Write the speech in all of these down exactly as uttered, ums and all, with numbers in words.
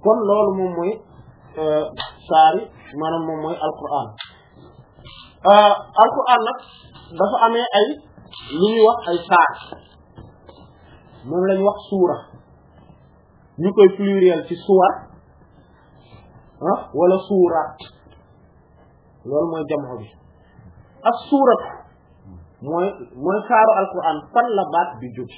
kon loolu moom mooy saari maanaam moom mooy alquran alquran nag dafa amee ay lu ñuy wax ay saar moom la ñuy wax suura ñu koy pluriel ci suwar ah wala suuraat loolu mooy jamono bi ak suurat mooy mooy saaru alquran fan la baat bi jóg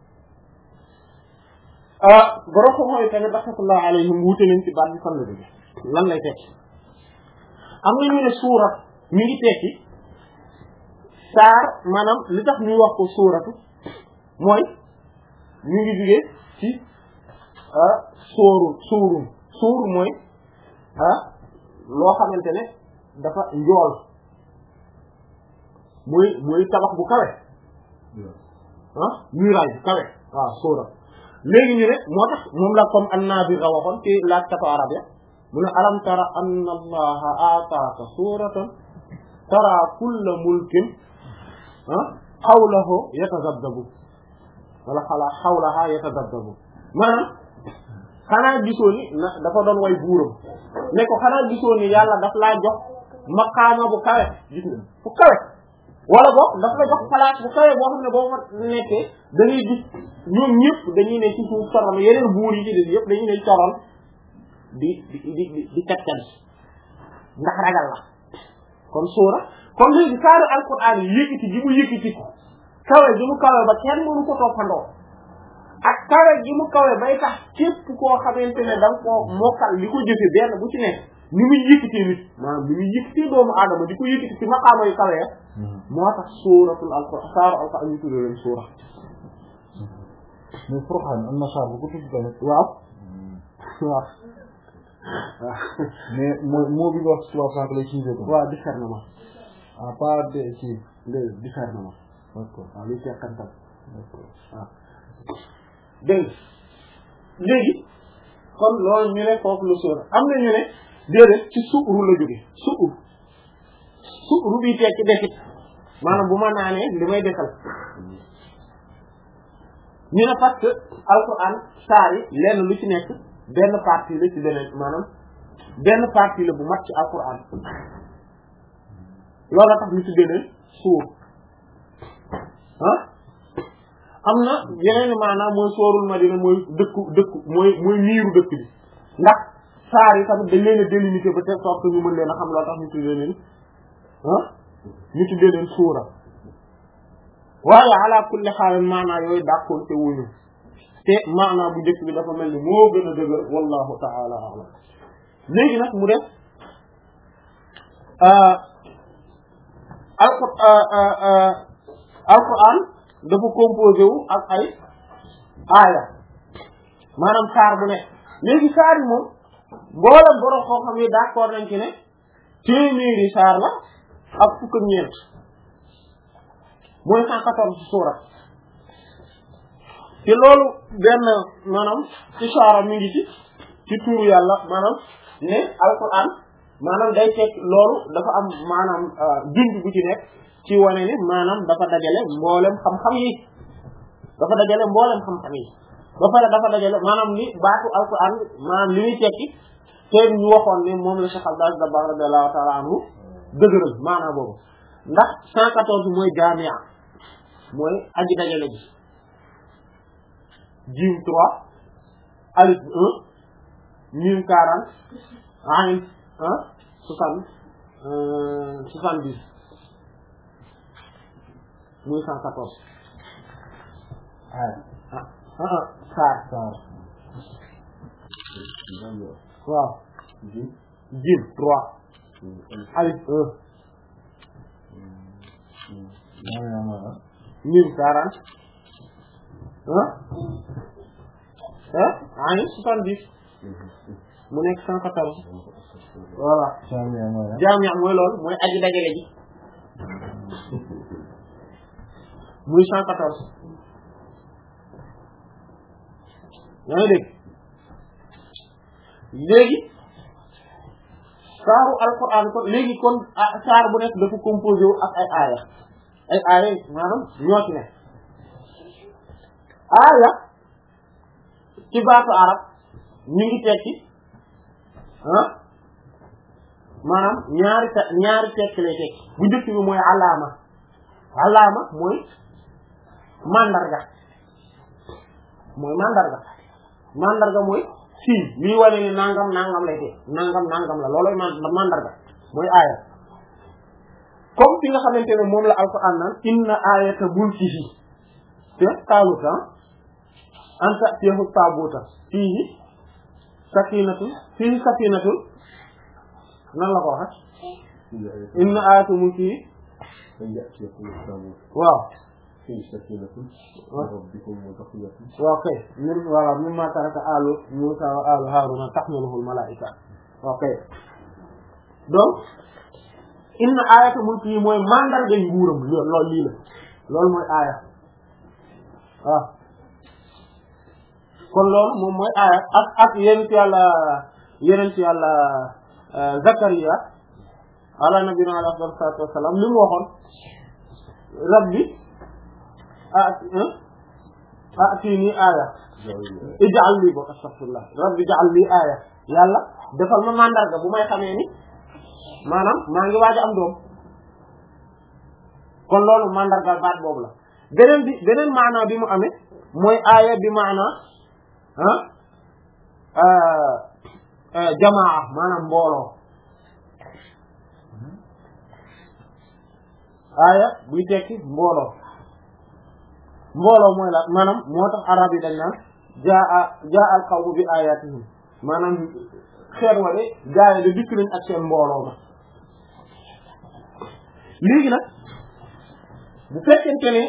borom ko mooy tamit rahmatullah alayhim wuute nañ ci baat bi fan la jóge lan lay tekki am na ñu ne suurat mi ngi tekki saar maanaam li tax ñuy wax ko suuratu mooy mi ngi jóge ci sóorun suurun suur mooy ah loo xamante ne dafa njool muy muy tabax bu kawe ah muraille bu kawe waaw suura léegi ñu ne moo tax moom la comme an-Naabir a waxoon ci laakkatu arab ya mu ne alam tara anna allaha aataaka suuratan tara kulla mulkin ah xawlahu yatazabzabu wala xala xawlaha yatazabzabu maanaam xanaa gisoo ni na dafa doon way buuram ne ko xanaa gisoo ni yàlla daf laa jox maqaama bu kawe gis nga bu kawe wala boog daf la jox place bu kawe boo xam ne boo fa nekkee da ngay gis ñoom ñëpp dañuy ne ci suuf toron yeneen buur yi ci des yëpp dañuy ne toron di di di di di kattan ndax ragal la kon suura kon léegi saaru alquran yi yëkkati gi mu yëkkati ko kawe gi mu kawe ba kenn mënu ko toppandoo ak kawe gi mu kawe bay tax képp koo xamante ne da nga koo mokkal li ko jëfe benn bu ci nekk ni muy yëkkatee nit maanaam ni muy yëkkatee doomu aadama di ko yëkkati ci maqaama yu kawe moo tax suuratul alquran saaru alquran ñu tuddee leen suura mais Furqaan am na saar bu ko tudd tamit waaw waaw mais moo moo bi nga wax trois cent la utilisé ko waaw discernement à part de ci de discernement d'accord waaw luy teqantal d'accord waaw dégg léegi kon loolu ñu ne foofu la suura am na ñu ne déedéet ci suuru la jóge suur suuru bi tekki defit maanaam bu ma naanee li may defal ñu ne parce que alquran saar yi lenn lu ci nekk benn partie la ci beneen maanaam benn partie la bu mat ci alquran loolu tax ñu tuddee leen suur ah am na yeneen maanaam mooy soorul madina mooy dëkku dëkku mooy mooy miiru dëkk bi ndax saar yi tamit dañ leen a délimité ba telle sorte que ñu mën leen a xam loo tax ñu tuddee leen ah ñu tuddee leen suura waaye ala kulli xaal maanaa yooyu dàqoon te wuñu te maanaa bu njëkk bi dafa mel ni moo gën a dëgër wallahu ta'ala a'lam léegi nag mu def alquran dafa composé wu ak ay aaya maanaam saar bu nekk léegi saar yi moom mboolem borom koo xam ne d'accord nañ ci ne téeméeri saar la ak fukk ak ñeent mooy cent quatorze suura te loolu benn maanaam ishaara mi ngi ci ci tuuru yàlla maanaam ne alquran maanaam day teg loolu dafa am maanaam junj bu ci nekk ci wane ne maanaam dafa dajale mboolem xam-xam yi dafa dajale mboolem xam-xam yi ba pare dafa dajale maanaam li baatu alquran maanaam li muy tekki te ñu waxoon ne moom la Cheikh Abdou Aziz Dabakh radiyallahu ta'ala anhu dëgëral maanaam boobu ndax cent quatorze mooy jaami'a mooy aji dajale ji jim trois alif un mim quarante ayn un soixante soixante dix muy cent quatorze ah ah ah saar saar waaw jim trois alif un mim quarante ah ah ayn soixante dix mu nekk cent quatorze voilà jaami'a mooy loolu mooy aji dajale ji muy cent quatorze yaa ngi dégg léegi saaru alquran kon léegi kon saar bu nekk dafa composé wu ak ay aaya ay aaya maanaam ñoo ci nekk aaya ci baatu arab ñu ngi tekki ah maanaam ñaari te ñaari tekk lay tekk bu njëkk bi mooy alaama alaama mooy mandarga mooy mandarga mandarga mooy signe lii wane ni nangam nangam lay tekk nangam nangam la looloy mandarga mooy aaya comme fi nga xamante ne moom la alquran naan inna ayata mulkihi te taaluta anta teexu taabuta fii sakinatu fii sakinatu nan la ko waxe inna ayata mulkihi waaw fii sakinatu waaw kay min voilà mimma taraka alu Musa wa alu Haruna tahmiluhu al malaika ok donc inna ayata mulki yi mooy mandarga nguuram loolu lii la loolu mooy aaya waaw kon loolu moom mooy aaya ak ak yenent yàlla yenent yàlla Zakariya ala nabiyina alayhi salaatu wassalaam li mu waxoon rabbi atini aaya ij'al lii ba astaghfirullah rabbi ij'al lii aaya yàlla defal ma mandarga bu may xamee ni maanaam maa ngi waaj a am doom kon loolu mandarga baat boobu la beneen bi beneen maanaa bi mu amee mooy aaya bi maanaa ah jamaa maanaam mbooloo aaya buy tekki mbooloo mbooloo mooy la maanaam moo tax arab yi dañ naan jaa jaa al qawmu bi ayatihim maanaam xeer wa de gaay de dikk nañ ak seen mbooloo ma léegi nag bu fekkente ne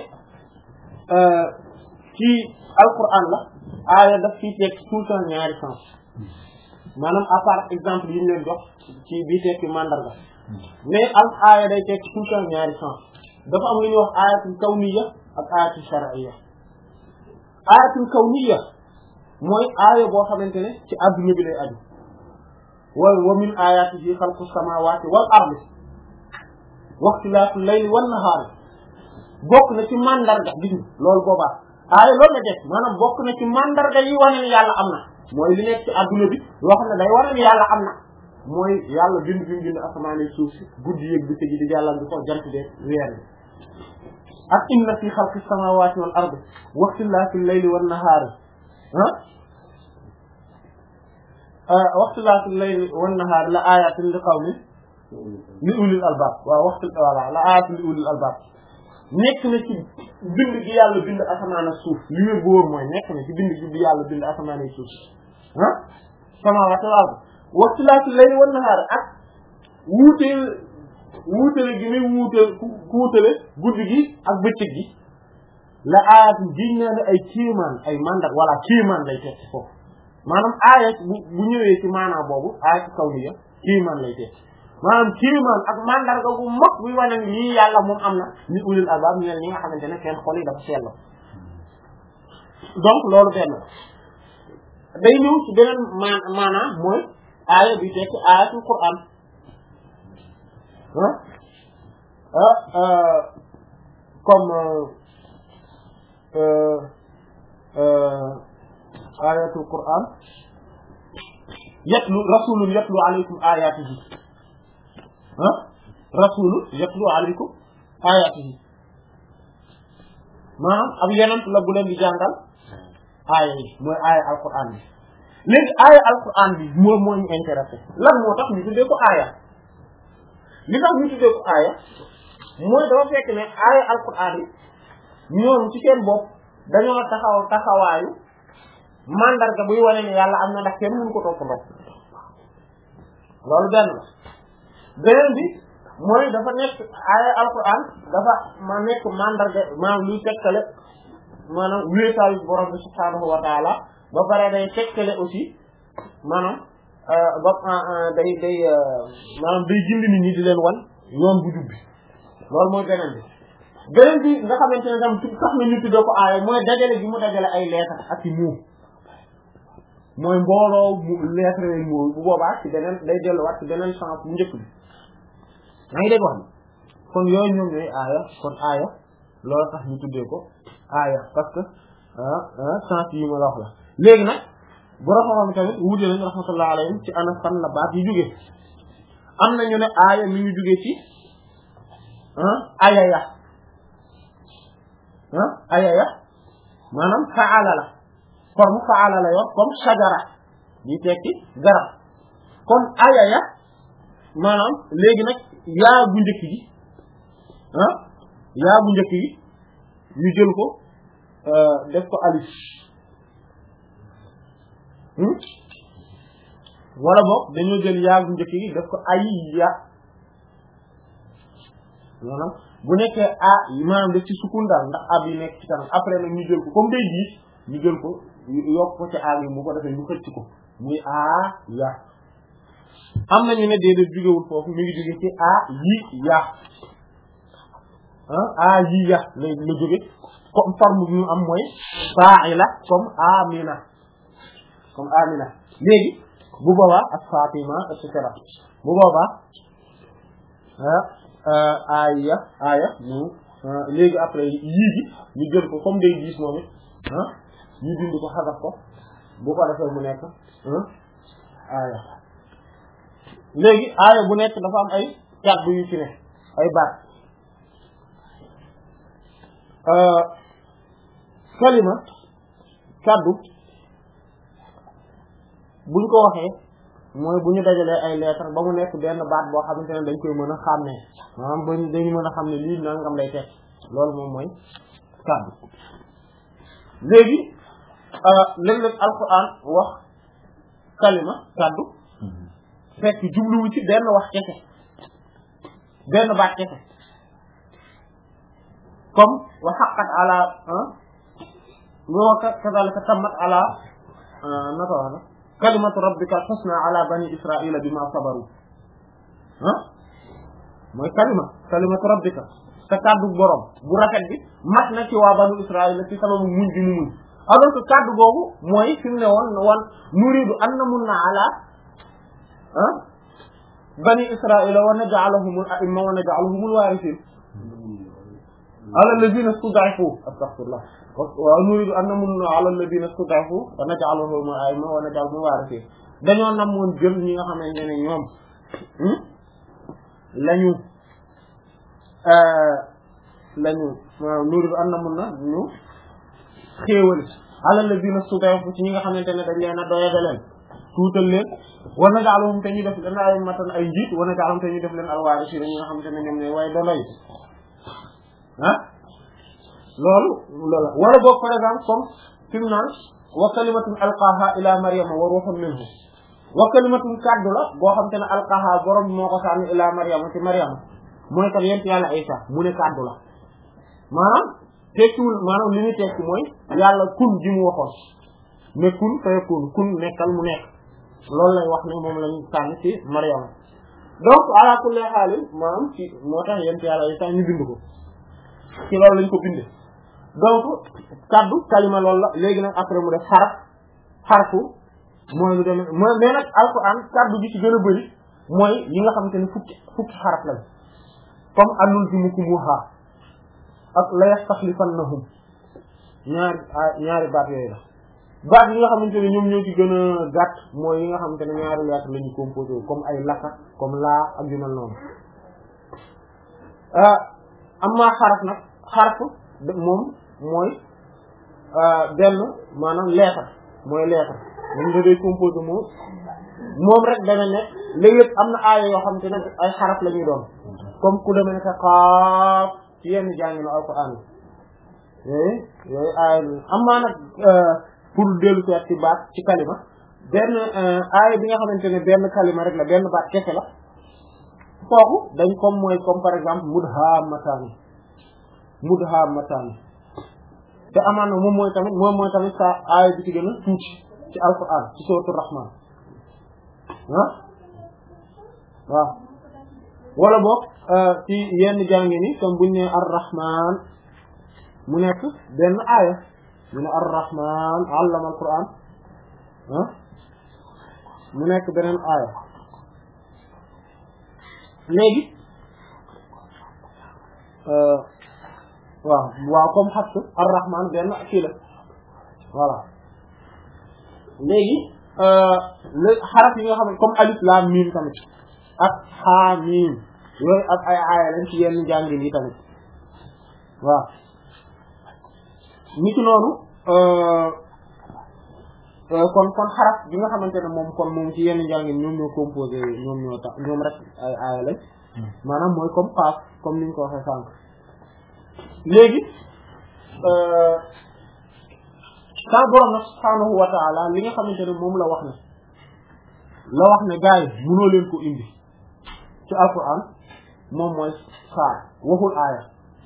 ci alquran la aaya daf ciy teg tout le temps ñaari sens maanaam à part exemple yi ñu leen jox ci bii tekki mandarga mais al aaya day teg tout le temps ñaari sens dafa am lu ñuy wax ayatul kawniya ak ayatul shar'iyya ayatul kawniya mooy aaya boo xamante ne ci adduna bi lay aju wa wa min ayatihi xalqu samawati wal ardi waxtilaafu layli wan nahaari bokk na ci mandarga gis nga loolu boobaa aaya loolu la def maanaam bokk na ci mandarga yi wane ni yàlla am na mooy li nekk ci adduna bi loo xam ne day wane ni yàlla am na mooy yàlla bind bi mu bind asamaan yi suuf si guddi yëg bi tëji di yàlla bi ko jant de weer bi ak inna fi xalqi samawati wal ardi waxtilaafi layli wan nahaari ah waxtilaafi layli wan nahaari la ayatin li qawmin li ulil albab waaw waxtu voilà la ayatin li ulil albab nekk na ci bind gi yàlla bind asamaan ak suuf li wér góor mooy nekk na ci bind gi yàlla bind asamaan ak suuf ah samawati wal ardi waxtilaafi layli wan nahaari ak wuuteel wuutale gi muy wuuteel ku wuutale guddi gi ak bëccëg gi la aayat giñ naa ne ay kiimaan ay mandar wala kiimaan lay tekki foofu maanaam aayat bu bu ñëwee ci maanaa boobu aayat kawniya kiimaan lay tekki maanaam kiimaan ak mandarga gu mag buy wane ni lii yàlla moom am na ni ulul albab ñeel ñi nga xamante ne seen xol yi dafa sell donc loolu benn day ñëw ci beneen maan maanaam mooy aaya bi tekki aayatul Qur'an ah ah comme ayatul Qur'an yatlu rasulun yatlu alaykum ayatihi ah rasulun yatlu alaykum ayatihi maanaam ab yenent la bu leen di jàngal aaya yi mooy aaya alquran bi léegi aaya alquran bi moom moo ñu intéressé lan moo tax ñu tuddee ko aaya li tax ñu tuddee ko aaya mooy dafa fekk ne aaya alquran yi ñoom ci seen bopp dañoo taxaw taxawaayu mandarga buy wane ne yàlla am na ndax kenn mënu ko topp ndox loolu benn la beneen bi mooy dafa nekk aaya alquran dafa ma nekk mandarga maanaam luy tekkale maanaam wéetaayu borom bi subhaanahu wa taala ba pare day tekkale aussi maanaam ba day day maanaam day gindi nit ñi di leen wan yoon bu jubbi loolu mooy beneen bi beneen bi nga xamante ne tam sax na ñu tuddee ko aaya mooy dajale gi mu dajale ay lettre ak i mots mooy mbooloo mu lettre yooyu mots bu boobaa ci beneen day delluwaat ci beneen sens bu njëkk bi maa ngi dégg wax ni kon yooyu ñoom ñooy aaya kon aaya loolu tax ñu tuddee ko aaya parce que sens yi ma la wax la léegi nag borom xam-xam tamit wuute nañu rahmatullah alayhim ci ana fan la baat yi jóge am na ñu ne aaya mi ngi jóge ci ah ayaya ah ayaya maanaam faala la forme faala la yor comme shajara di tekki garab kon ayaya maanaam léegi nag yaa bu njëkk gi ah yaa bu njëkk gi ñu jël ko def ko alif wala boog dañoo jël yaa bu njëkk gi def ko ayya maanaam bu nekkee a maanaam def ci sukun daal ndax ab yi nekk ci kanam après nag ñu jël ko comme day diis ñu jël ko yokk ko ci a bi bu ko defee ñu xëcc ko muy a ya am nañu ne déedéet jógewul foofu mi ngi jóge ci a yi ya ah a yi ya la la jóge comme forme bi ñu am mooy fa'ila comme amina comme amina léegi bu boobaa ak fatima et cetera bu boobaa ah aya aya ñu léegi après yii gi ñu jël ko comme day gis moom it ah ñu bind ko xasaf ko bu ko defee mu nekk aya léegi aya bu nekk dafa am ay kàddu yu ci ne ay baat kalima kàddu buñ ko waxee mooy bu ñu dajalee ay lettre ba mu nekk benn baat boo xamante ne dañ koy mën a xàmmee maanaam ba dañu mën a xam ne lii nangam lay teg loolu moom mooy kàddu léegi léeg-léeg alquran wax kalima kàddu fekk jubluwu ci benn wax kese benn baat kese comme wa haqqat ala wa kadhalika tammat ala naka wax na kalimatu rabbika husna ala bani israila bima sabaru ah mooy kalima kalimatu rabbika sa kàddu borom bu rafet bi mat na ci waa banu israila ci sababu muñ bi mu muñ alors que kàddu googu mooy fi mu ne woon wan nuridu an namunna ala ah bani israila wa naj'alahumul a'imma wa naj'alahumul warithin ala alladhina istud'ifu astaghfirullah wa nuridu an namunna ala alladhina istud'ifu wa naj'alahum a'imma wa naj'alahum warithin dañoo namoon jël ñi nga xamante ne ñoom lañu lañu nuridu an namunna ñu xéewal ala alladhina istud'ifu ci ñi nga xamante ne dañ leen a doyade leen tuutal leen wa naj'alahum te ñu def leen a'immatan ay njiit wa naj'alahum te ñu def leen al-warithin ñi nga xamante ne ñoom ñooy waaye donoy ah loolu loolu wala boog par exemple comme fi mu naan wa kalimatun alqaha ila maryama wa ruhun minhu wa kalimatun kaddu la boo xam te ne alqaha borom moo ko sànni ila maryama ci maryama mooy tam yent yàlla Isa mu ne kaddu la maanaam tekkiwul maanaam li ñu tekki mooy yàlla kun ji mu waxoon ne kun fayakun kun nekkal mu nekk loolu lay wax ne moom lañu sànni ci maryama donc ala kulli haalin maanaam ci moo tax yent yàlla Isa ñu bind ko ci loolu lañ ko bindee donc kaddu kalima loolu la léegi nag après mu def xaraf xarfu mooy lu demee mooy mais nag alquran kaddu gi ci gën a bëri mooy yi nga xamante ne fukki fukki xaraf lañ comme anulzimukumuha ak la yastaxlifannahum ñaari ñaari baat yooyu la baat yi nga xamante ne ñoom ñoo ci gën a gàtt mooy yi nga xamante ne ñaari lettre la ñu composé comme ay laka comme laa ak yu mel noonu amma xaraf nag xarfu moom mooy benn maanaam lettre mooy lettre moom da day composé moom moom rek dana nekk léeg-léeg am na aaya yoo xamante ne ay xaraf la ñuy doon comme ku demee ne xaaf ci yenn jàngi na alquran yooyu yooyu aaya amma nag pour dellu seet ci baat ci kalima benn aaya bi nga xamante ne benn kalima rek la benn baat kese la kooku dañ comme mooy comme par exemple mudhammatan mudhammatan te amaan na moom mooy tamit moom mooy tamit sa aaya bi ci gën a tuuti ci alquran ci suratul rahman ah waaw wala boog ci yenn jàngi ni comme buñ ne ar-rahman mu nekk benn aaya mu ne ar-rahman allama al-quran ah mu nekk beneen aaya léegi waaw waaw comme xat ar-rahman benn kii la voilà léegi le xaraf yi nga xam ne comme alif laam miim tamit ak xaa miim yooyu ak ay aaya lañ ci yenn njàngin yi tamit waaw niki noonu kon kon xaraf bi nga xamante ne moom kon moom ci yenn njàngin ñoom ñoo composé ñoom ñoo tax ñoom rek ay aaya lañ maanaam mooy comme xaaf comme niñ ko waxee sànq léegi sa borom nag subhaanahu wa ta'ala li nga xamante ne moom la wax ne la wax ne gars yi mënoo leen ko indi ci alquran moom mooy saar waxul aaya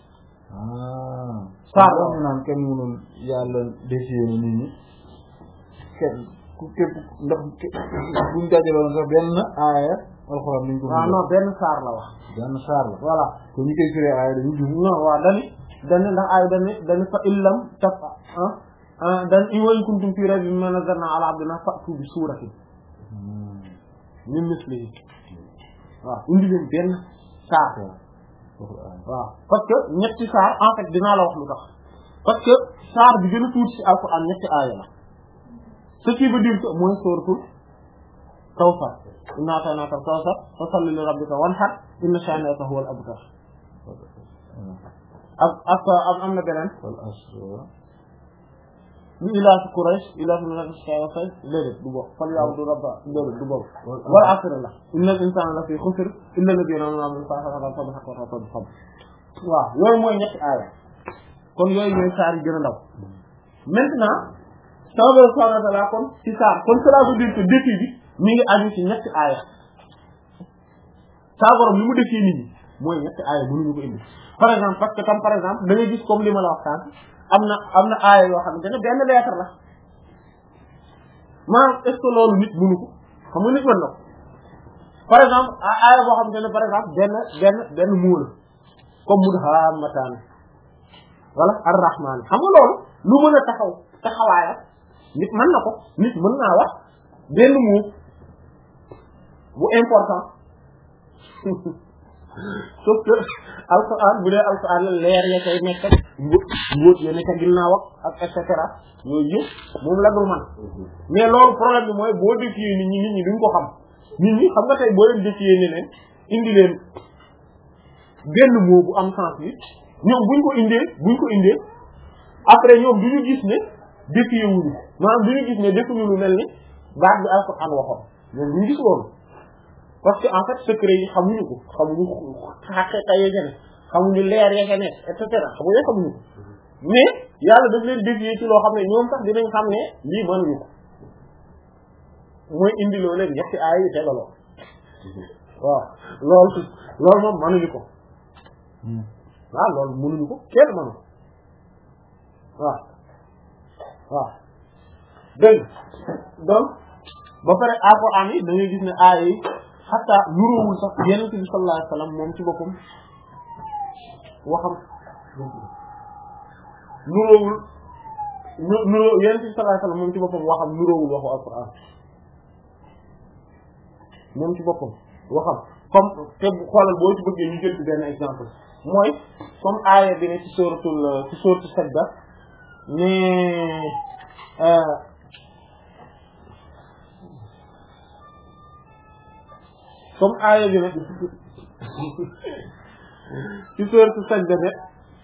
saar wax na naan kenn mënul yàlla décider nit ñi kenn ku képp ndax buñ dajaloon sax benn aaya alquran niñ ko waaw non benn saar la wax benn saar la voilà ko ñu koy firee aaya dañu jum non waaw dani dani ndax aaya dani dani fa illam taf ah ah dan in wa in kuntum fi raybin mimma nazzalna ala abdina fa'tu bi suuratin min mislihi waaw indi leen benn saar waaw parce que ñetti saar en fait dinaa la wax lu tax parce que saar bi gën a tuuti ci alquran ñetti aaya la ce qui veut dire que mooy sóoratul Kawsar innaa a'taynaakal kawsar fasalli li rabbika wanhar inna shaani'aka huwal abtar ak ak am na beneen ñu ilaafi Quraysh ilaafi Quraysh déedéet du boobu fal ya'budu rabba déedéet du boobu wal asr la innal insaana la fii xusr illa allaziina aamanu wa amilu saalihaati waaw yooyu mooy ñetti aaya kon yooyu ñooy saar yi gën a ndaw maintenant sama borom subhaanahu wa ta'aala kon ci saar kon cela veut dire que défi bi mi ngi aju ci ñetti aaya saa borom li mu defee nit ñi mooy ñetti aaya mënuñu ko indi par exemple parce que comme par exemple da ngay gis comme li ma la wax sànq am na am na aaya yoo xamante ne benn lettre la maanaam est-ce que loolu nit mënu ko xam nga nit mën na ko par exemple aaya boo xamante ne par exemple benn benn benn muu la comme mudhammatan wala ar-rahman xam nga loolu lu mën a taxaw taxawaaya nit mën na ko nit mën naa wax benn muu bu important sauf que alquran bu dee alquran la leer ya kay nekk ak mbóot ya nekk ginnaaw ak et cetera yooyu yëpp moom la dul man mais loolu problème bi mooy boo défier nit ñi nit ñi duñ ko xam nit ñi xam nga tey boo leen défier ne leen indi leen benn mot bu am sens bi ñoom buñ ko indee buñ ko indee après ñoom duñu gis ne défier wuñu maanaam duñu gis ne defuñu lu mel ni baat bi alquran waxoon ñoom duñu gis loolu parce que en fait secret yi xamuñu ko xamuñu xaqiqa ya ca ne xamuñu leer ya ca ne et cetera xamuñu xamuñu ko mais yàlla daf leen dévier ci loo xam ne ñoom sax dinañ xam ne lii mënuñu ko mooy indi loo leen ñetti aay yi tegaloo waaw loolu loolu moom mënuñu ko waaw loolu mënuñu ko kenn mënu ko waaw waaw dégg donc ba pare alxuraan yi da ngay gis ne aay yi xataa nuróowul sax Yonent bi sallallahu alayhi wa sallam moom ci boppam waxam nuróowul nu nuróo Yonent bi sallallahu alayhi wa sallam moom ci boppam waxam nuróowul waxu alquran moom ci boppam waxam comme te xoolal boo ci bëggee ñu jël ci benn exemple mooy comme aaya bi ne ci suratul ci suratul Sajda mais comme aaya bi ne ci suratul Sajda ne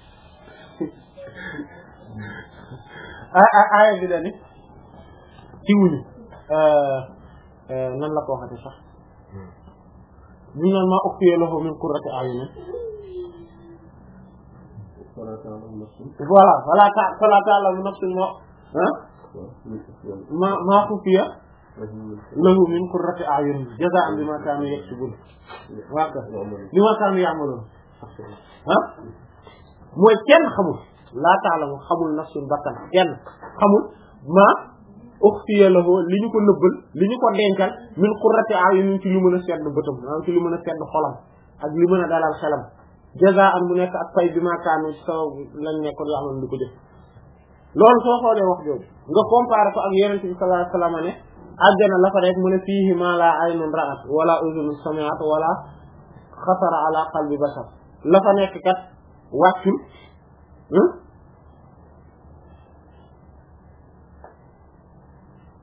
a aaya bi la ni ci wuñu nan la ko waxati sax ñu naan maa ukhfiya lahu min qurrati a'yun voilà voilà ta fala ta'lamu nafsun ma ma ma ukhfiya lahu min qurrati a'yun jazaa'an bima kaanu yaksubun waaka bima kaanu ya'malun ah mooy kenn xamul laa ta'lamu xamul nafsun bakkan kenn xamul ma ukhfiya lahu li ñu ko nëbbal li ñu ko dencal min qurrati a'yun ci lu mën a sedd bëtam maanaam ci lu mën a sedd xolam ak li mën a dalal xelam jazaa'an mu nekk ak fay bi ma kaanu ci saw lañ nekkoon yoo xam ne di ko def loolu soo xoolee wax jooju nga comparé ko ak Yonent bi sallallahu alayhi wasallam ne àjjana la fa rek mu ne fiihi ma la aynun ra'at wala udhunun sami'at wala xatara ala qalbi bashar la fa nekk kat wàccul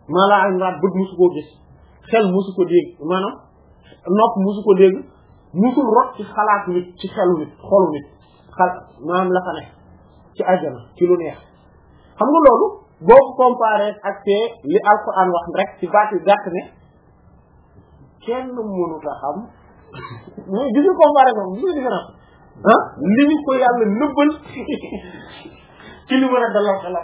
maa laa ayn raat bët musu koo gis xel musu ko dégg maanaam nopp musu ko dégg musul rot ci xalaatu nit ci xelu nit xolu nit xal maanaam la fa ne ci àjjana ci lu neex xam nga loolu boo ko comparé ak te li alquran wax rek ci baat yu gàtt ne kenn mënut a xam mooy gis nga comparé ko gis nga différence ah li ñu ko yàlla nëbbal ci li mën a dalal xelam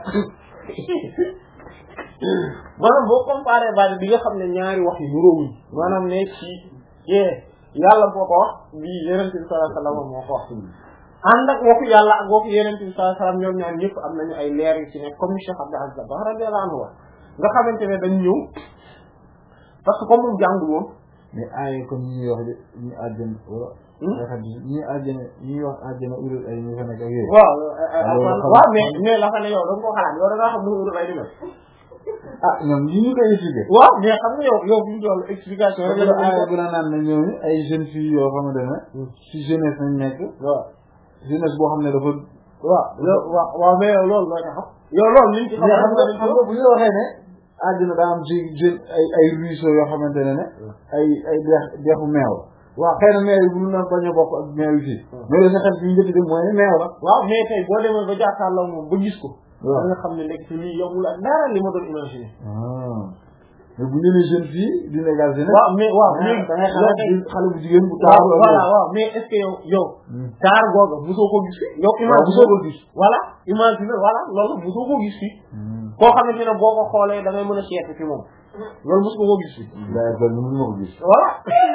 maanaam boo comparé baat bi nga xam ne ñaari wax yi nuróowuñ maanaam ne ci yee yàlla boo ko wax bii yeneen bi sallallahu alayhi wasallam moo ko wax ànd ak waxu yàlla ak waxu yeneen bi sallallahu alayhi wasallam ñoom ñaar ñëpp am nañu ay leer yu ci nekk comme ni Cheikh Abdou Aziz Dabakh radiyallahu anhu nga xamante ne dañ ñëw parce que comme moom jàngul woon mais ay comme ñi wax ñu àjjana wala ñi àjjana ñi wax àjjana urul ay ñu fa nekk ak yooyu waaw waaw mais mais la fa ne yow da nga koo xalaat yow da ngaa xam ne urul ay di mel ah ñoom ñi ñu koy expliqué waaw mais xam nga yow yow fi ñu doon explication rek la ay bu la naan na ñooñu ay jeunes filles yoo xamante ne ci jeunesse nañ nekk waaw jeunesse boo xam ne dafa waaw waaw waaw mais yow loolu loo tax xam yow loolu liñ ci xam xam nga xam nga bu ñu waxee ne àddina daa am ci jeune ay ay ruisseau yoo xamante ne ne ay ay dex dexu meew waaw xëy na meew yi bu ñu naan bañ a bokk ak meew yi fii mais loolu sa xel fi ñu njëkk dem mooy ne meew la waaw mais tey boo demee ba jàkkaarloo moom ba gis ko waaw da nga xam ne nekk ci lii yombul ak dara li ma doon imaginer mais bu ñu nee jeune fille dina égal jeune waaw mais waaw mais da ngay xalaat xale bu jigéen bu waaw taaru voilà waaw mais est-ce que yow yow taar googa mosoo ko gis fi yow imagine mosoo ko gis voilà imagine voilà loolu mosoo ko gis fi koo xamante ne boo ko xoolee da ngay mën a seet fi moom loolu mos ko ko gis fi daa ko ñu mën ko gis voilà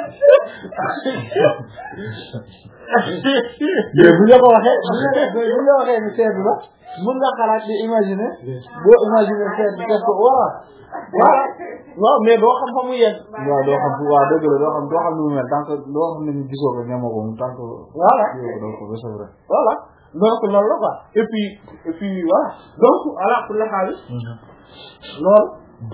mais bu ñu ko waxee bu ñu la waxee ni seetlu la mën nga xalaat di imaginer boo imaginer seet bi def ko voilà voilà waaw mais doo xam fa mu yegg waaw doo xam waaw dëgg la doo xam doo xam ni mu mel tant que doo xam ne ñu gisoo ko ñamoo ko mu tant que voilà doo ko c'est vrai voilà donc loolu la quoi et puis et puis voilà donc ala kulli haal loolu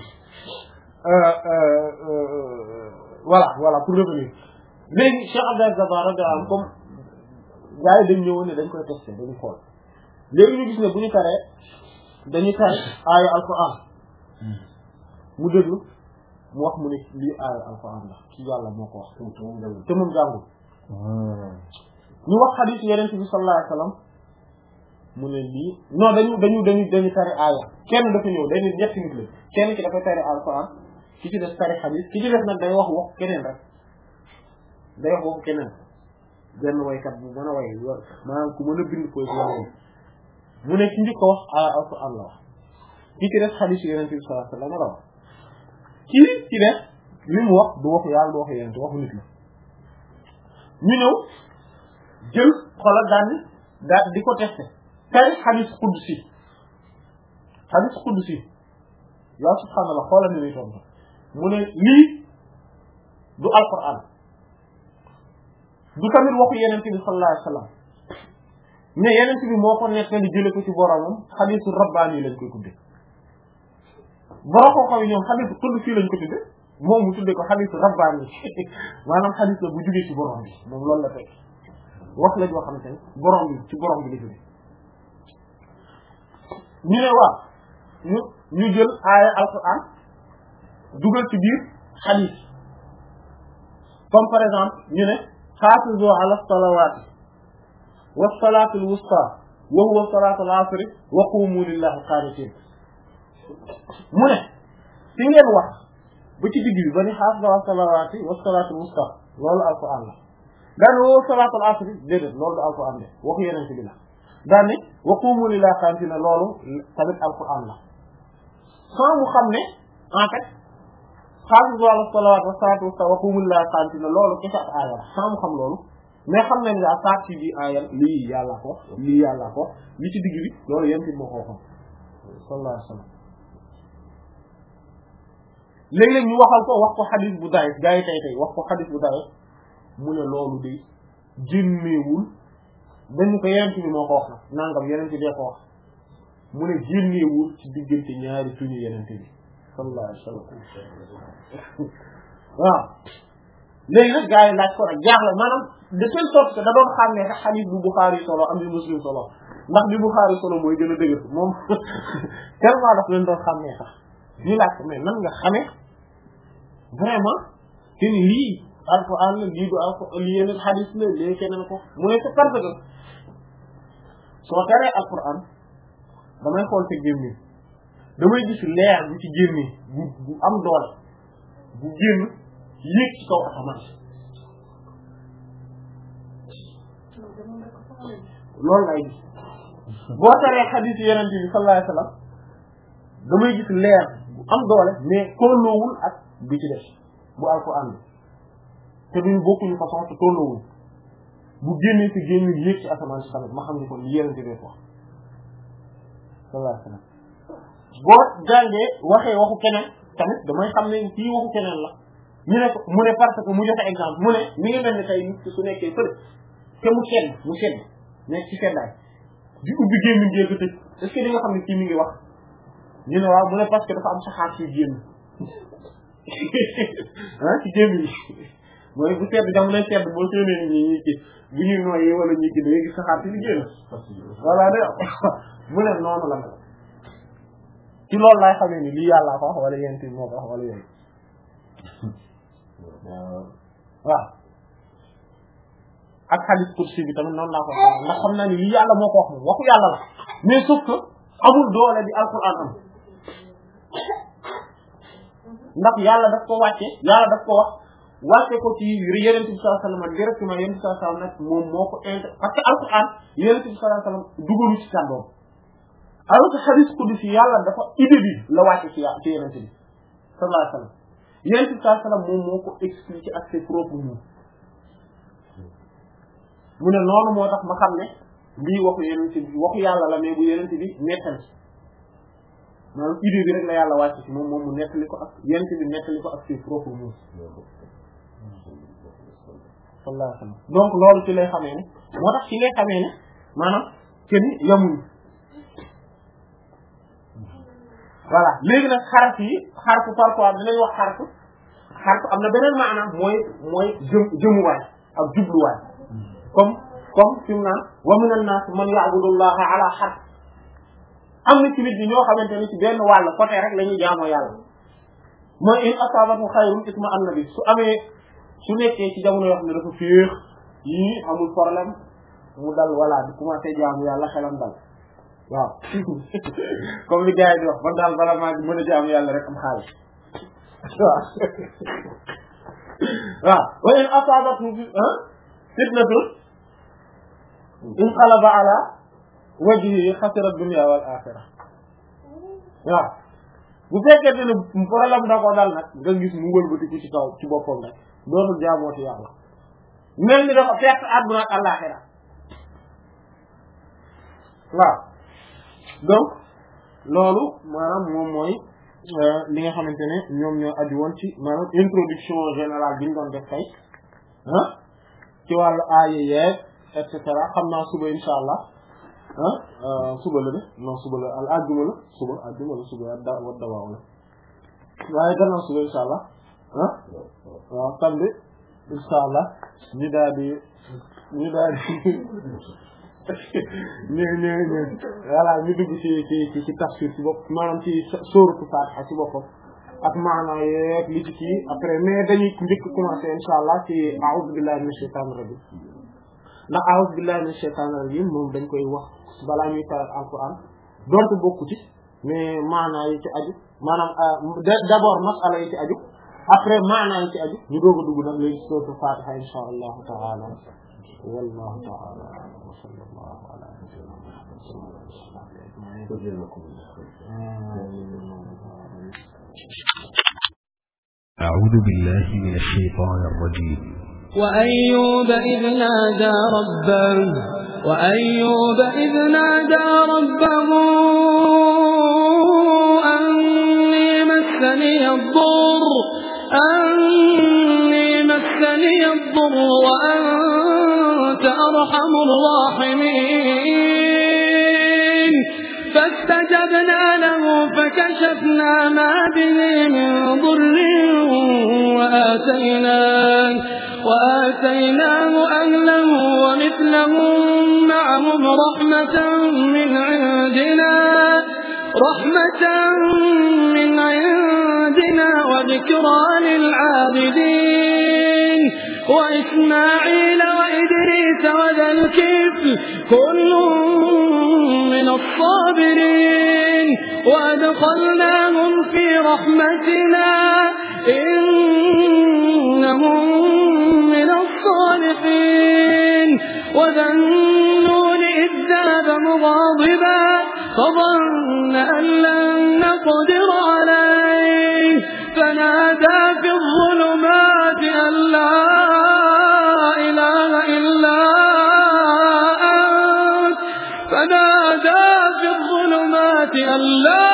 voilà voilà pour revenir léegi Cheikh Abdou Dabakh radiyallahu anhu comme gars yi dañ ñëwoon ne dañ koy testé dañu xool léegi ñu gis ne bu ñu taree dañuy tare aaya alquran mu déglu mu wax mu ne lii aaya alquran la ci yàlla moo ko wax te moom jàngul ñu wax xadiis Yonent bi sallallahu alayhi wasallam mu ne lii non dañu dañu dañu dañu tare aaya kenn dafa ñëw dañu ñetti nit la kenn ki dafa tare alquran ki ci def tare xadiis ki ci def nag day wax wax keneen rek day wax waxu keneen benn waykat bu mën a way maanaam ku mën a bind koy mu ne ci njëkk a wax aaya alquran la wax ki ci def xadiis Yonent bi sallallahu alayhi wasallam la wax kii ci def li mu wax du waxu yàlla du waxu Yonent waxu nit la ñu ñëw jël xoolal daan daal di ko testé tari xadiis qudsi xadiis qudsi yaa subhaanallah xoolal ni muy tontu mu ne lii du alquran du tamit waxu Yonent bi sallallahu alayhi wasallam mais Yonent bi moo ko nettali jële ko ci boromam xadiisu rabbaani lañ koy tudde borom koo xam ne ñoom xadiisu qudsi lañ ko tudde moom mu tudde ko xadiisu rabbaani maanaam xadiis la bu jógee ci borom bi moom loolu la fekk wax la joo xamante ne borom bi ci borom bi la jógee ñu ne waaw ñu ñu jël aaya alquran dugal ci biir xadiis comme par exemple ñu ne xaafizu ala salawaati wa salaatul wusta wa huwa salaatul asri wa qumu lillahi qaanitiin mu ne fi ngeen wax ba ci digg bi ba ni xaafizu ala salawaati wa salaatul wusta loolu alquran la daan wa salaatul asri déedéet loolu du alquran de waxu yeneen ci bi la daan ne wa qumu lillahi qaanitiin loolu tamit alquran la sans mu xam ne en fait xaafizu ala salawaati wa salaatul wusta wa qumu lillahi qaanitiin loolu kese ak aaya la sans mu xam loolu mais xam nañ la partie bi aayal lii yàlla ko lii yàlla ko li ci digg bi loolu yéen ci moo ko xam sallallahu alayhi wa sallam léeg-léeg ñu waxal ko wax ko xadis bu daif gaa yi tey tey wax ko xadis bu daif mu ne loolu de génneewul dañu ko yeneen bi moo ko wax nag nangam yeneen bi dee ko wax mu ne génneewul ci diggante ñaari tuñu yeneen bi sallallahu alayhi wa sallam waaw léegi nag gaa yi laaj ko nag jaaxle maanaam de telle sorte que da doon xam ne sax xadis bu Bukhari solo am bi Muslim solo ndax bi Bukhari solo mooy gën a dëgër moom tellement daf leen doon xam ne sax ñu laaj ko mais nan nga xamee vraiment te ni lii alquran la lii du alquran lii yeneen hadith la lii keneen ko mu ne c'est parce que soo teree alquran damay xool sa gémmiñ damay gis leer bu ci gémmiñ bu bu am doole bu génn yéeg ci kaw asamaan loolu lay gis boo teree hadith yeneen bi sallallahu alayhi wasallam damay gis leer bu am doole mais tolloowul ak bi ci def bu alquran bi te duñu bokkuñu façon te tolloowul bu génnee ci génn yéeg ci asamaan si tamit ma xam ni kon li yeneen bi def wax sallallahu alayhi wasallam boo jàngee waxee waxu keneen tamit damay xam ne fii waxu keneen la ñu ne ko mu ne parce que mu joxe exemple mu ne mi ngi mel ni tey nit su nekkee fële te mu sedd mu sedd nekk ci seddaay di ubbi gémmiñ gi ko tëj est-ce que di nga xam ne kii mi ngi wax ñu ne waaw mu ne parce que dafa am saxaar ci génn ah ci gémmiñ mooy bu sedd jamono sedd boo séenee nit ñi ñi ci bu ñuy nooyee wala ñi ci léegi saxaar ci li génn voilà de mu ne noonu la mel ci loolu laay xamee ni lii yàllaa ko wax wala yéen moo ko wax wala yéen waaw ak hadith kursi bi tamit noonu laa ko wax ndax xam naa ni lii yàlla moo ko wax moom waxu yàlla la mais sauf que amul doole bi alquran am ndax yàlla daf ko wàcce yàlla daf ko wax wàcce ko ci yeneen bi sallallahu alayhi wasallam directement yeneen bi sallallahu alayhi wasallam nag moom moo ko inter parce que alquran yeneen bi sallallahu alayhi wasallam dugalu ci kàddoom alors que hadith qudsi yàlla dafa idée bi la wàcce ci ci yeneen bi sallallahu alayhi wasallam yeneen bi sallallahu alayhi wasallam moom moo ko expliqué ak ses propres mots mu ne noonu moo tax ma xam ne lii waxu yeneen bi waxu yàlla la mais bu yeneen bi nettali maanaam idée bi rek la yàlla wàcce ci moom moom mu nettali ko ak yeneen bi nettali ko ak ses propres mots sallallahu alayhi wasallam donc loolu ci lay xamee ne moo tax ci lay xamee ne maanaam kenn yamuñu voilà léegi nag xaraf yi xarfu parfois dinañ wax xarfu xarfu am na beneen maanaam mooy mooy jëm jëmuwaay ak jubluwaay comme comme fi mu naan wa minan nas man ya'budullaha ala harf am na ci nit ñi ñoo xamante ne ci benn wàll côté rek la ñuy jaamoo yàlla mooy in asabatu xayrun itma annabi su amee su nekkee ci jamono yoo xam ne dafa féex yii amul problème mu dal wala di commencé jaamu yàlla xelam dal waaw comme li gars yi di wax man daal bala maa mën a jaamu yàlla rek am xaalis waaw waaw wa in asabatu fitnatun inqalaba ala wajhihi xasira dunya wal axira waaw bu fekkee ne problème da ko dal nag nga gis mu wëlbatiku ci kaw ci boppam nag dootul jaamooti yàlla mel ni dafa perte àdduna ak àllaxira waaw donc loolu maanaam moom mooy li nga xamante ne ñoom ñoo aju woon ci maanaam introduction générale bi ñu doon def tey ah ci wàllu aaya yeeg et cetera xam naa suba insha allah ah suba la de non suba la al àjjuma la suba àjjuma la suba da wa dawaaw la waaye gannaaw suba insha allah ah waaw tambi insha allah ñu daal di ñu daal di ñu ñu ñu voilà ñu dugg ci ci ci tafsir ci bopp maanaam ci sourate Fatiha ci boppam ak maanaam yeeg li ci kii après mais dañuy njëkk commencer insha allah ci a'udhu billahi minash shaitanir rajim ndax a'udhu billahi minash shaitanir rajim moom dañ koy wax balaa ñuy taal alquran donte bokku ci mais maanaam yi ci aju maanaam d'abord masala yi ci aju après maanaam yi ci aju ñu doog a dugg nag léegi sourate Fatiha insha allah ta'ala wallahu ta'ala wa sallallahu ala nabiyyina أعوذ بالله من الشيطان الرجيم وأيوب إذ نادى ربه وأيوب إذ نادى ربه أني مسني الضر أني مسني الضر وأنت أرحم الراحمين فاستجبنا له فكشفنا ما به من ضر وآتيناه وآتيناه أهله ومثلهم معهم رحمة من عندنا رحمة من عندنا وذكرى للعابدين وإسماعيل وإدريس وذا الكفل كل من الصابرين وأدخلناهم في رحمتنا إنهم من الصالحين وذا النون إذ ذهب مغاضبا فظن أن لن نقدر عليه فنادى في الظلمات أن لا إله إلا أنت فنادى في الظلمات أن لا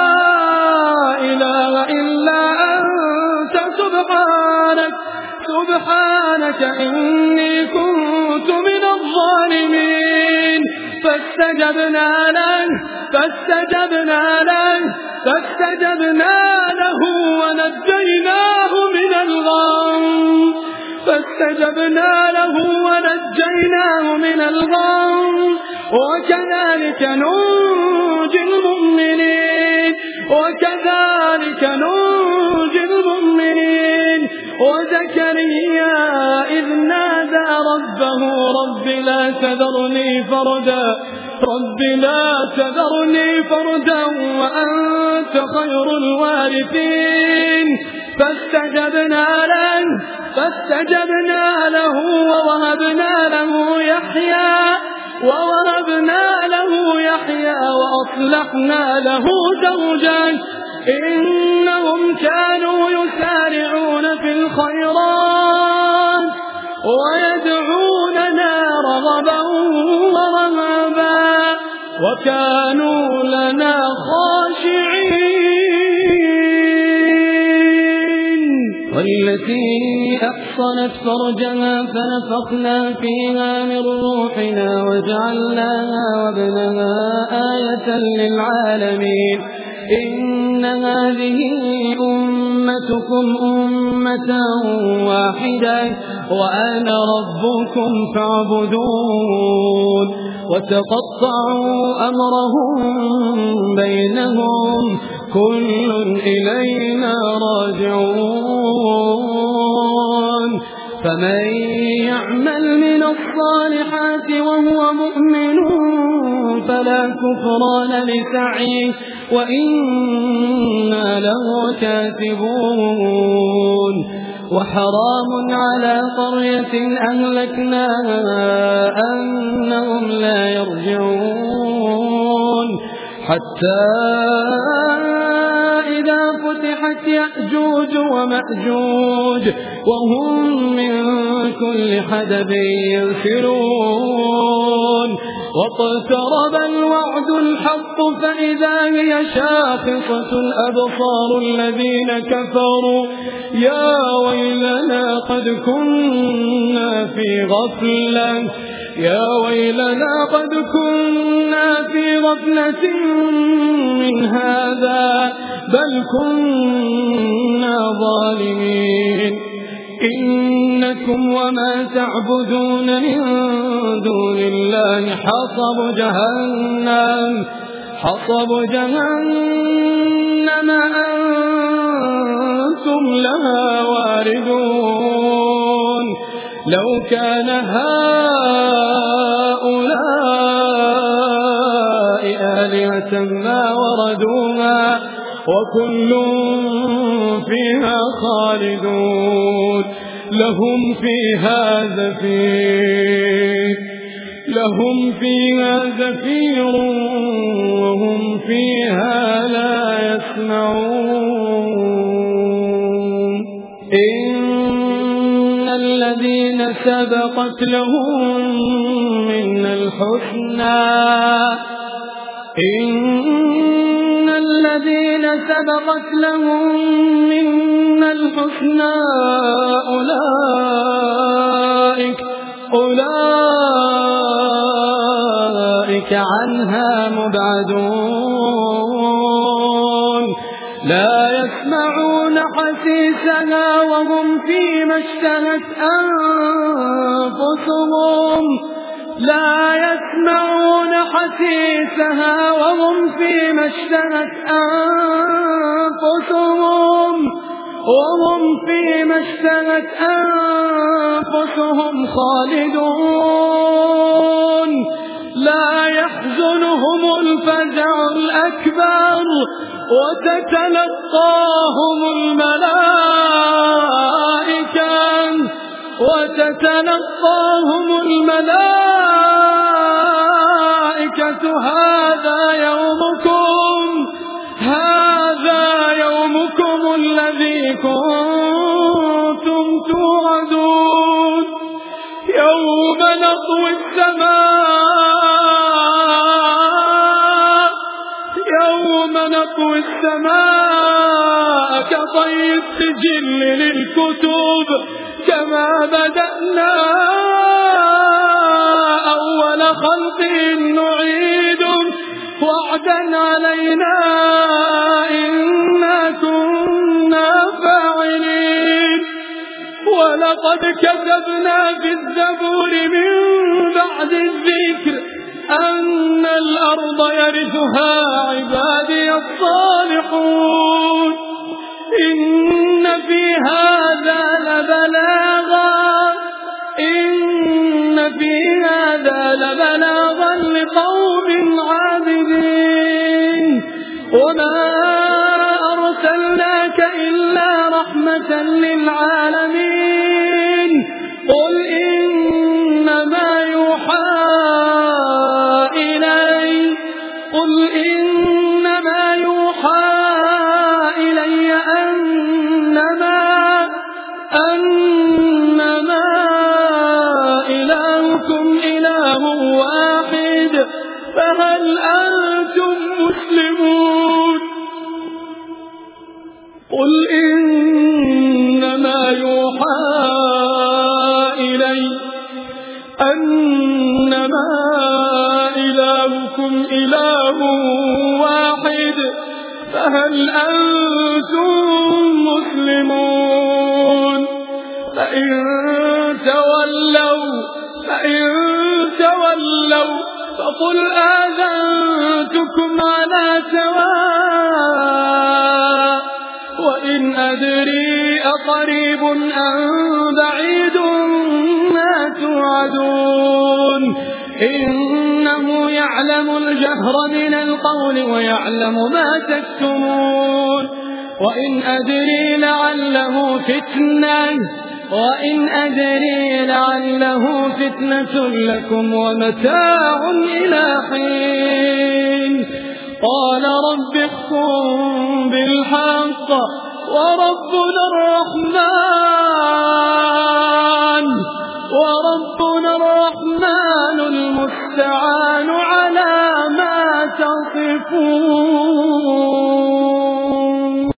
إله إلا أنت سبحانك سبحانك إني كنت من الظالمين فاستجبنا له فاستجبنا له فاستجبنا له ونجيناه من الغم فاستجبنا له ونجيناه من الغم وكذلك ننجي المؤمنين وكذلك ننجي المؤمنين وزكريا إذ نادى ربه رب لا تذرني فردا رب لا تذرني فردا وأنت خير الوارثين فاستجبنا له فاستجبنا له ووهبنا له يحيى ووهبنا له يحيى وأصلحنا له زوجا إنهم كانوا يسارعون في الخيرات ويدعوننا رغبا ورهبا وكانوا لنا خاشعين والتي أحصنت فرجها فنفخنا فيها من روحنا وجعلناها وابنها آية للعالمين إن هذه أمتكم أمة واحدة وأنا ربكم فاعبدون وتقطعوا أمرهم بينهم كل إلينا راجعون فمن يعمل من الصالحات وهو مؤمن فلا كفران لسعيه وإنا له كاتبون وحرام على قرية أهلكناها أنهم لا يرجعون حتى إذا فتحت يأجوج ومأجوج وهم من كل حدب ينسلون واقترب الوعد الحق فإذا هي شاخصة أبصار الذين كفروا يا ويلنا قد كنا في غفلة يا ويلنا قد كنا في غفلة من هذا بل كنا ظالمين إنكم وما تعبدون من دون الله حصب جهنم حصب جهنم أنتم لها واردون لو كان هؤلاء آلهة ما وردوها وكل فيها خالدون لهم فيها زفير لهم فيها زفير وهم فيها لا يسمعون إن الذين سبقت لهم من الحسنى إن الذين سبقت لهم من الحسنى أولئك أولئك عنها مبعدون لا يسمعون حسيسها وهم فيما اشتهت أنفسهم لا يسمعون حسيسها وهم فيما اشتهت أنفسهم وهم فيما اشتهت أنفسهم خالدون لا يحزنهم الفزع الأكبر وتتلقاهم الملائكة وتتلقاهم الملائكة هذا يومكم هذا يومكم الذي كنتم توعدون يوم نطوي السماء يوم نطوي السماء كطي السجل للكتب كما بدأنا أول خلق نعيد وعدا علينا إنا كنا فاعلين ولقد كتبنا في الزبور من بعد الذكر أن الأرض يرثها عبادي الصالحون إن في هذا لبلاغا إن في هذا لبلاغا لقوم عابدين وما أرسلناك إلا رحمة للعالمين قل إنما يوحى إلي قل إنما يوحى إلي أنما أنما إلهكم إله واحد فهل أنتم مسلمون قل إنما يوحى إلي أنما إلهكم إله واحد فهل أنتم مسلمون فإن تولوا فإن تولوا فقل آذنتكم على سواء وإن أدري أقريب أم بعيد ما توعدون إنه يعلم الجهر من القول ويعلم ما تكتمون وإن أدري لعله فتنة وإن أدري لعله فتنة لكم ومتاع إلى حين قال رب احكم بالحق وربنا الرحمن وربنا الرحمن المستعان على ما تصفون.